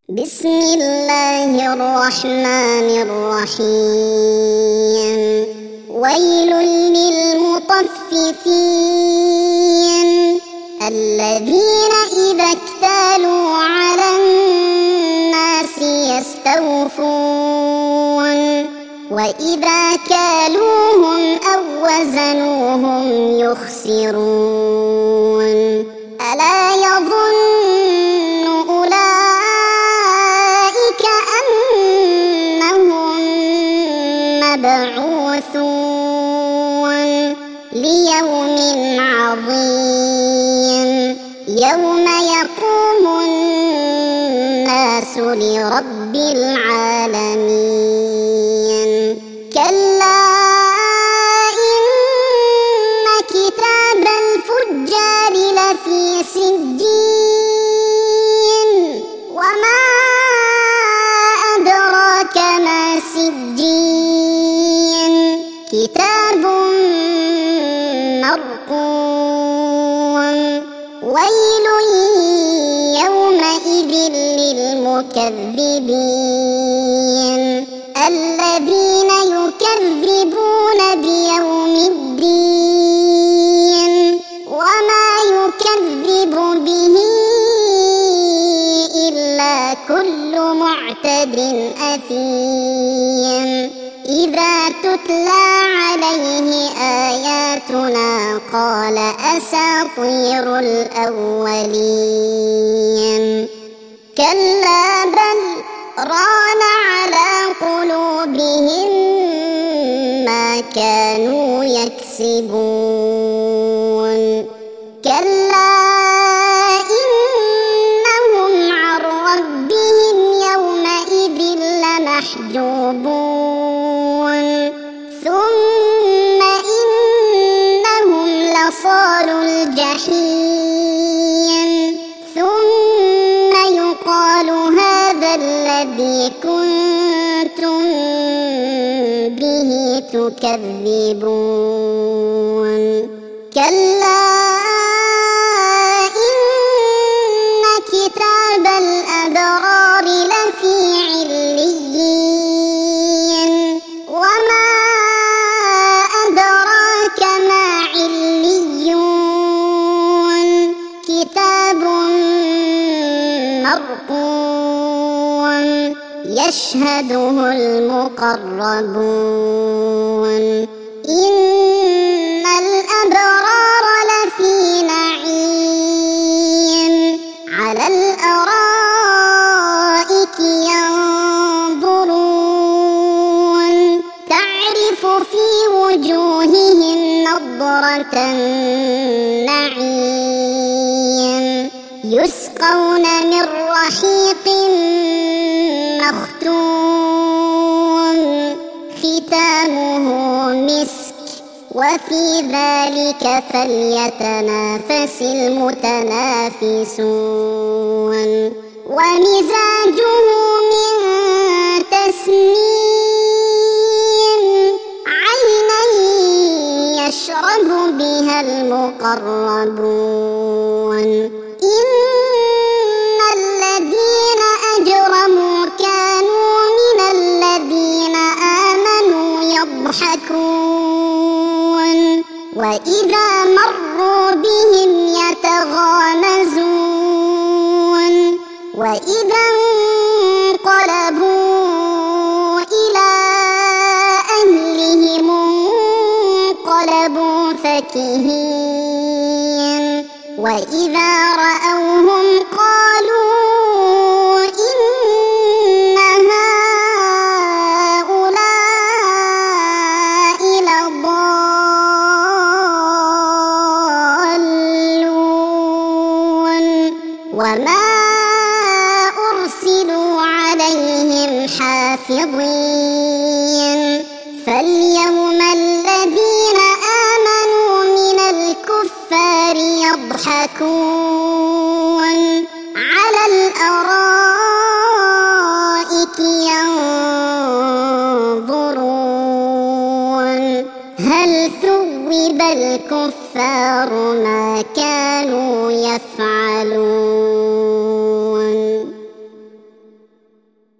بسم الله الرحمن الرحيم. ويل للمطففين الذين إذا اكتالوا على الناس يستوفون وإذا كالوهم أو وزنوهم يخسرون. ألا يظن مبعوثون ليوم عظيم يوم يقوم الناس لرب العالمين. كلا إن كتاب الفجار لفي سجين وما أدراك ما سجين كتاب مرقوم. ويل يومئذ للمكذبين الذين يكذبون بيوم الدين وما يكذب به إلا كل معتد أثيم. إذا تتلى عليه آياتنا قال أساطير الأولين. كلا بل ران على قلوبهم ما كانوا يكسبون. كلا إنهم عن ربهم يومئذ لمحجوبون. ثم إنهم لصالوا الجحيم ثم يقال هذا الذي كنتم به تكذبون. كلا إن كتاب الأبرار لفي عليين وما أدراك ما عليون كتاب مرقوم يشهده المقربون. إن الأبرار لفي نعيم على الأرائك ينظرون تعرف في وجوههم نضرة النعيم يسقون من رحيق مختوم ختامه مسك وفي ذلك فليتنافس المتنافسون. ومزاجه من تسنيم عينا يشرب بها المقربون. إن الذين أجرموا كانوا من الذين آمنوا يضحكون وإذا مروا بهم يتغامزون وإذا انقلبوا إلى أهلهم انقلبوا فكهين وإذا رأوهم قالوا إن هؤلاء لضالون وما أرسلوا عليهم حافظين. فاليوم الذين آمنوا من الكفار يضحكون على الأرائك ينظرون هل ثوب الكفار ما كانوا يفعلون.